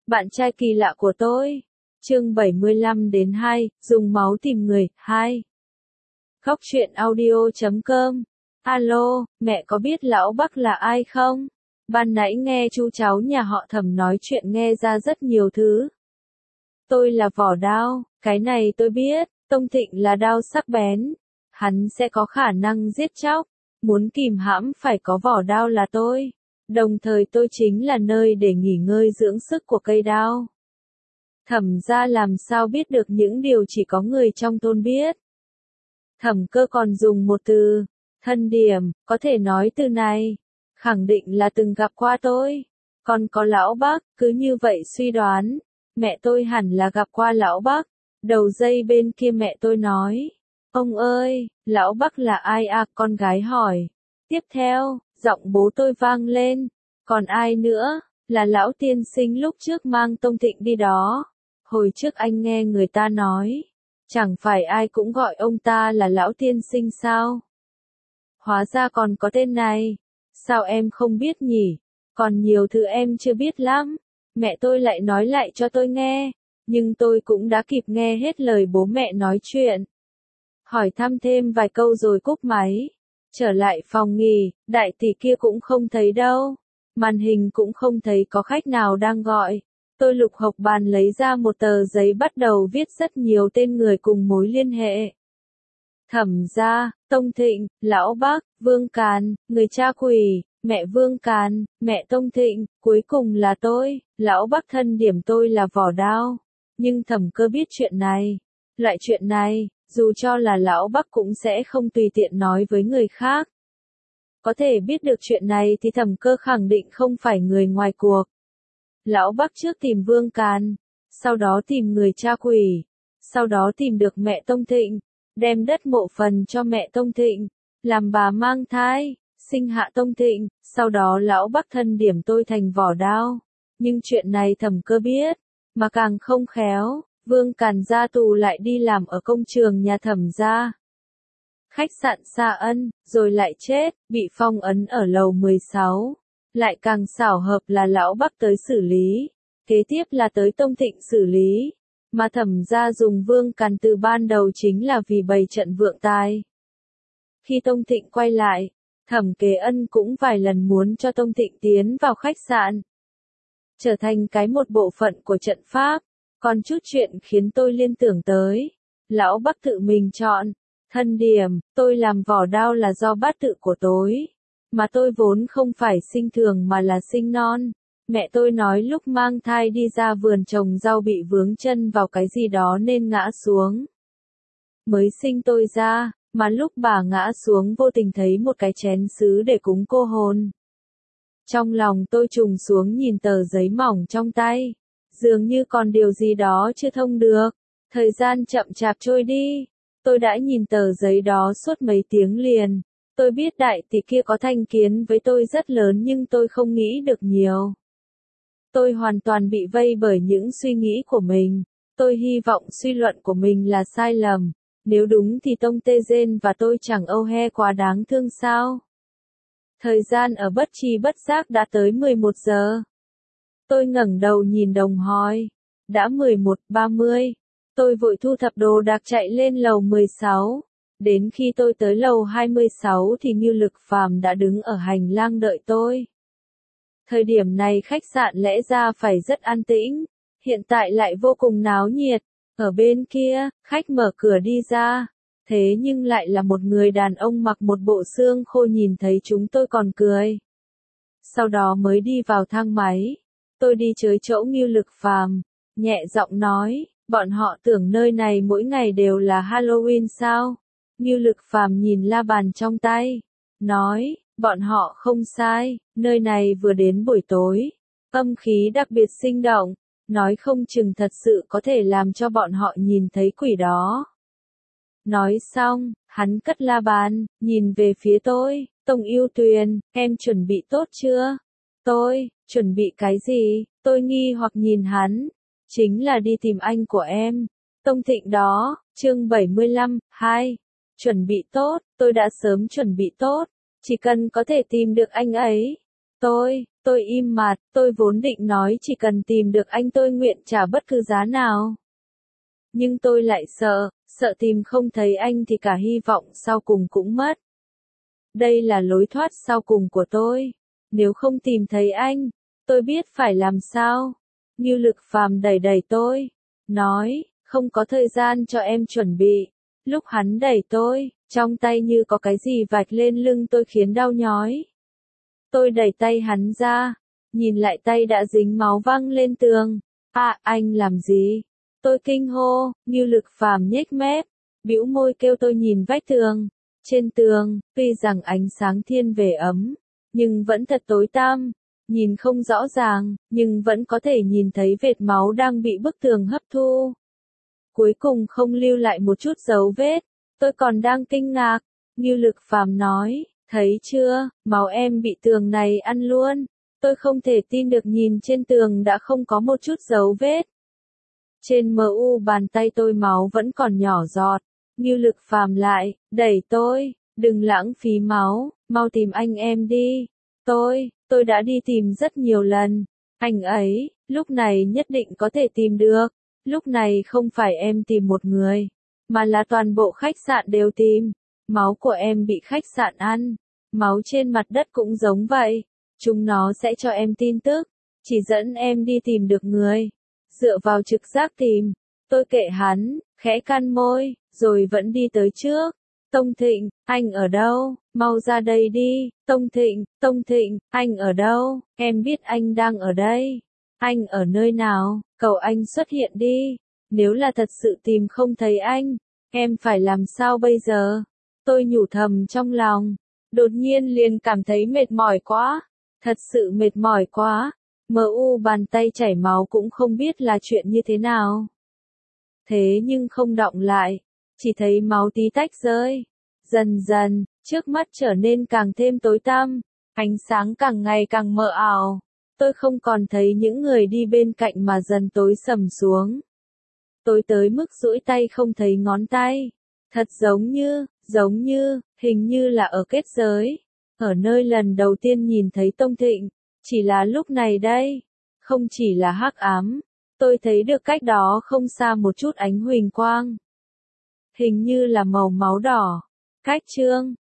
Bạn trai kỳ lạ của tôi. Chương 75-2, dùng máu tìm người, 2. Khóc chuyện audio.com. Alo, mẹ có biết lão Bắc là ai không? Ban nãy nghe chú cháu nhà họ Thẩm nói chuyện nghe ra rất nhiều thứ. Tôi là Vỏ Đao, cái này tôi biết, Tông Thịnh là đao sắc bén. Hắn sẽ có khả năng giết chóc, muốn kìm hãm phải có vỏ đao là tôi. Đồng thời tôi chính là nơi để nghỉ ngơi dưỡng sức của cây đao. Thẩm gia làm sao biết được những điều chỉ có người trong thôn biết. Thẩm Cơ còn dùng một từ, thân điểm, có thể nói từ này, khẳng định là từng gặp qua tôi. Còn có lão Bắc, cứ như vậy suy đoán, mẹ tôi hẳn là gặp qua lão Bắc. Đầu dây bên kia mẹ tôi nói, ông ơi, lão Bắc là ai à, con gái hỏi. Tiếp theo, giọng bố tôi vang lên, còn ai nữa, là lão tiên sinh lúc trước mang Tông Thịnh đi đó. Hồi trước anh nghe người ta nói, chẳng phải ai cũng gọi ông ta là lão tiên sinh sao? Hóa ra còn có tên này, sao em không biết nhỉ? Còn nhiều thứ em chưa biết lắm. Mẹ tôi lại nói lại cho tôi nghe, nhưng tôi cũng đã kịp nghe hết lời bố mẹ nói chuyện. Hỏi thăm thêm vài câu rồi cúp máy. Trở lại phòng nghỉ, đại tỷ kia cũng không thấy đâu. Màn hình cũng không thấy có khách nào đang gọi. Tôi lục hộc bàn lấy ra một tờ giấy bắt đầu viết rất nhiều tên người cùng mối liên hệ. Thẩm gia, Tông Thịnh, lão Bắc, Vương Càn, người cha quỷ, mẹ Vương Càn, mẹ Tông Thịnh, cuối cùng là tôi, lão Bắc thân điểm tôi là Vỏ Đao. Nhưng Thẩm Cơ biết chuyện này. Loại chuyện này, dù cho là lão Bắc cũng sẽ không tùy tiện nói với người khác. Có thể biết được chuyện này thì Thẩm Cơ khẳng định không phải người ngoài cuộc. Lão Bắc trước tìm Vương Càn, sau đó tìm người cha quỷ, sau đó tìm được mẹ Tông Thịnh, đem đất mộ phần cho mẹ Tông Thịnh, làm bà mang thai, sinh hạ Tông Thịnh, sau đó lão Bắc thân điểm tôi thành Vỏ Đao. Nhưng chuyện này Thẩm Cơ biết, mà càng không khéo, Vương Càn ra tù lại đi làm ở công trường nhà Thẩm gia. Khách sạn Sa Ân, rồi lại chết, bị phong ấn ở lầu 16. Lại càng xảo hợp là lão Bắc tới xử lý, kế tiếp là tới Tông Thịnh xử lý, mà Thẩm gia dùng Vương Càn từ ban đầu chính là vì bày trận vượng tài. Khi Tông Thịnh quay lại, Thẩm Kế Ân cũng vài lần muốn cho Tông Thịnh tiến vào khách sạn, trở thành cái một bộ phận của trận pháp, còn chút chuyện khiến tôi liên tưởng tới. Lão Bắc tự mình chọn, thân điểm, tôi làm Vỏ Đao là do bát tự của tôi. Mà tôi vốn không phải sinh thường mà là sinh non. Mẹ tôi nói lúc mang thai đi ra vườn trồng rau bị vướng chân vào cái gì đó nên ngã xuống. Mới sinh tôi ra, mà lúc bà ngã xuống vô tình thấy một cái chén sứ để cúng cô hồn. Trong lòng tôi trùng xuống nhìn tờ giấy mỏng trong tay. Dường như còn điều gì đó chưa thông được. Thời gian chậm chạp trôi đi. Tôi đã nhìn tờ giấy đó suốt mấy tiếng liền. Tôi biết đại tỷ kia có thành kiến với tôi rất lớn nhưng tôi không nghĩ được nhiều. Tôi hoàn toàn bị vây bởi những suy nghĩ của mình. Tôi hy vọng suy luận của mình là sai lầm. Nếu đúng thì Tông Tê Dên và tôi chẳng âu he quá đáng thương sao. Thời gian ở bất tri bất giác đã tới 11 giờ. Tôi ngẩng đầu nhìn đồng hỏi. Đã 11:30. Tôi vội thu thập đồ đạc chạy lên lầu 16. Đến khi tôi tới lầu 26 thì Ngưu Lực Phàm đã đứng ở hành lang đợi tôi. Thời điểm này khách sạn lẽ ra phải rất an tĩnh, hiện tại lại vô cùng náo nhiệt. Ở bên kia, khách mở cửa đi ra, thế nhưng lại là một người đàn ông mặc một bộ xương khô, nhìn thấy chúng tôi còn cười. Sau đó mới đi vào thang máy. Tôi đi tới chỗ Ngưu Lực Phàm, nhẹ giọng nói, bọn họ tưởng nơi này mỗi ngày đều là Halloween sao? Ngưu Lực Phàm nhìn la bàn trong tay, nói, bọn họ không sai, nơi này vừa đến buổi tối, âm khí đặc biệt sinh động, nói không chừng thật sự có thể làm cho bọn họ nhìn thấy quỷ đó. Nói xong, hắn cất la bàn, nhìn về phía tôi, Tông Yêu Tuyền, em chuẩn bị tốt chưa? Tôi, chuẩn bị cái gì? Tôi nghi hoặc nhìn hắn, chính là đi tìm anh của em, Tông Thịnh đó. Chương 75-2. Chuẩn bị tốt, tôi đã sớm chuẩn bị tốt, chỉ cần có thể tìm được anh ấy. Tôi Tôi im mặt, tôi vốn định nói chỉ cần tìm được anh tôi nguyện trả bất cứ giá nào. Nhưng tôi lại sợ tìm không thấy anh thì cả hy vọng sau cùng cũng mất. Đây là lối thoát sau cùng của tôi. Nếu không tìm thấy anh, tôi biết phải làm sao. Ngưu Lực Phàm đẩy đẩy tôi, nói, không có thời gian cho em chuẩn bị. Lúc hắn đẩy tôi, trong tay như có cái gì vạch lên lưng tôi khiến đau nhói. Tôi đẩy tay hắn ra, nhìn lại tay đã dính máu văng lên tường. À, anh làm gì? Tôi kinh hô, Ngưu Lực Phàm nhếch mép, bĩu môi kêu tôi nhìn vách tường. Trên tường, tuy rằng ánh sáng thiên về ấm, nhưng vẫn thật tối tăm, nhìn không rõ ràng, nhưng vẫn có thể nhìn thấy vệt máu đang bị bức tường hấp thu. Cuối cùng không lưu lại một chút dấu vết, tôi còn đang kinh ngạc, Ngưu Lực Phàm nói, thấy chưa, máu em bị tường này ăn luôn. Tôi không thể tin được nhìn trên tường đã không có một chút dấu vết. Trên bàn tay tôi máu vẫn còn nhỏ giọt. Ngưu Lực Phàm lại, đẩy tôi, đừng lãng phí máu, mau tìm anh em đi. Tôi đã đi tìm rất nhiều lần. Anh ấy, lúc này nhất định có thể tìm được. Lúc này không phải em tìm một người, mà là toàn bộ khách sạn đều tìm. Máu của em bị khách sạn ăn. Máu trên mặt đất cũng giống vậy. Chúng nó sẽ cho em tin tức, chỉ dẫn em đi tìm được người. Dựa vào trực giác tìm, tôi kệ hắn, khẽ cắn môi, rồi vẫn đi tới trước. Tông Thịnh, anh ở đâu? Mau ra đây đi. Tông Thịnh, anh ở đâu? Em biết anh đang ở đây. Anh ở nơi nào? Cầu anh xuất hiện đi. Nếu là thật sự tìm không thấy anh, em phải làm sao bây giờ? Tôi nhủ thầm trong lòng. Đột nhiên liền cảm thấy mệt mỏi quá. Thật sự mệt mỏi quá. Bàn tay chảy máu cũng không biết là chuyện như thế nào. Thế nhưng không đọng lại. Chỉ thấy máu tí tách rơi. Dần dần, trước mắt trở nên càng thêm tối tăm. Ánh sáng càng ngày càng mờ ảo. Tôi không còn thấy những người đi bên cạnh mà dần tối sầm xuống. Tối tới mức duỗi tay không thấy ngón tay. Thật giống như, hình như là ở kết giới. Ở nơi lần đầu tiên nhìn thấy Tông Thịnh. Chỉ là lúc này đây. Không chỉ là hắc ám. Tôi thấy được cách đó không xa một chút ánh huỳnh quang. Hình như là màu máu đỏ. Cách chương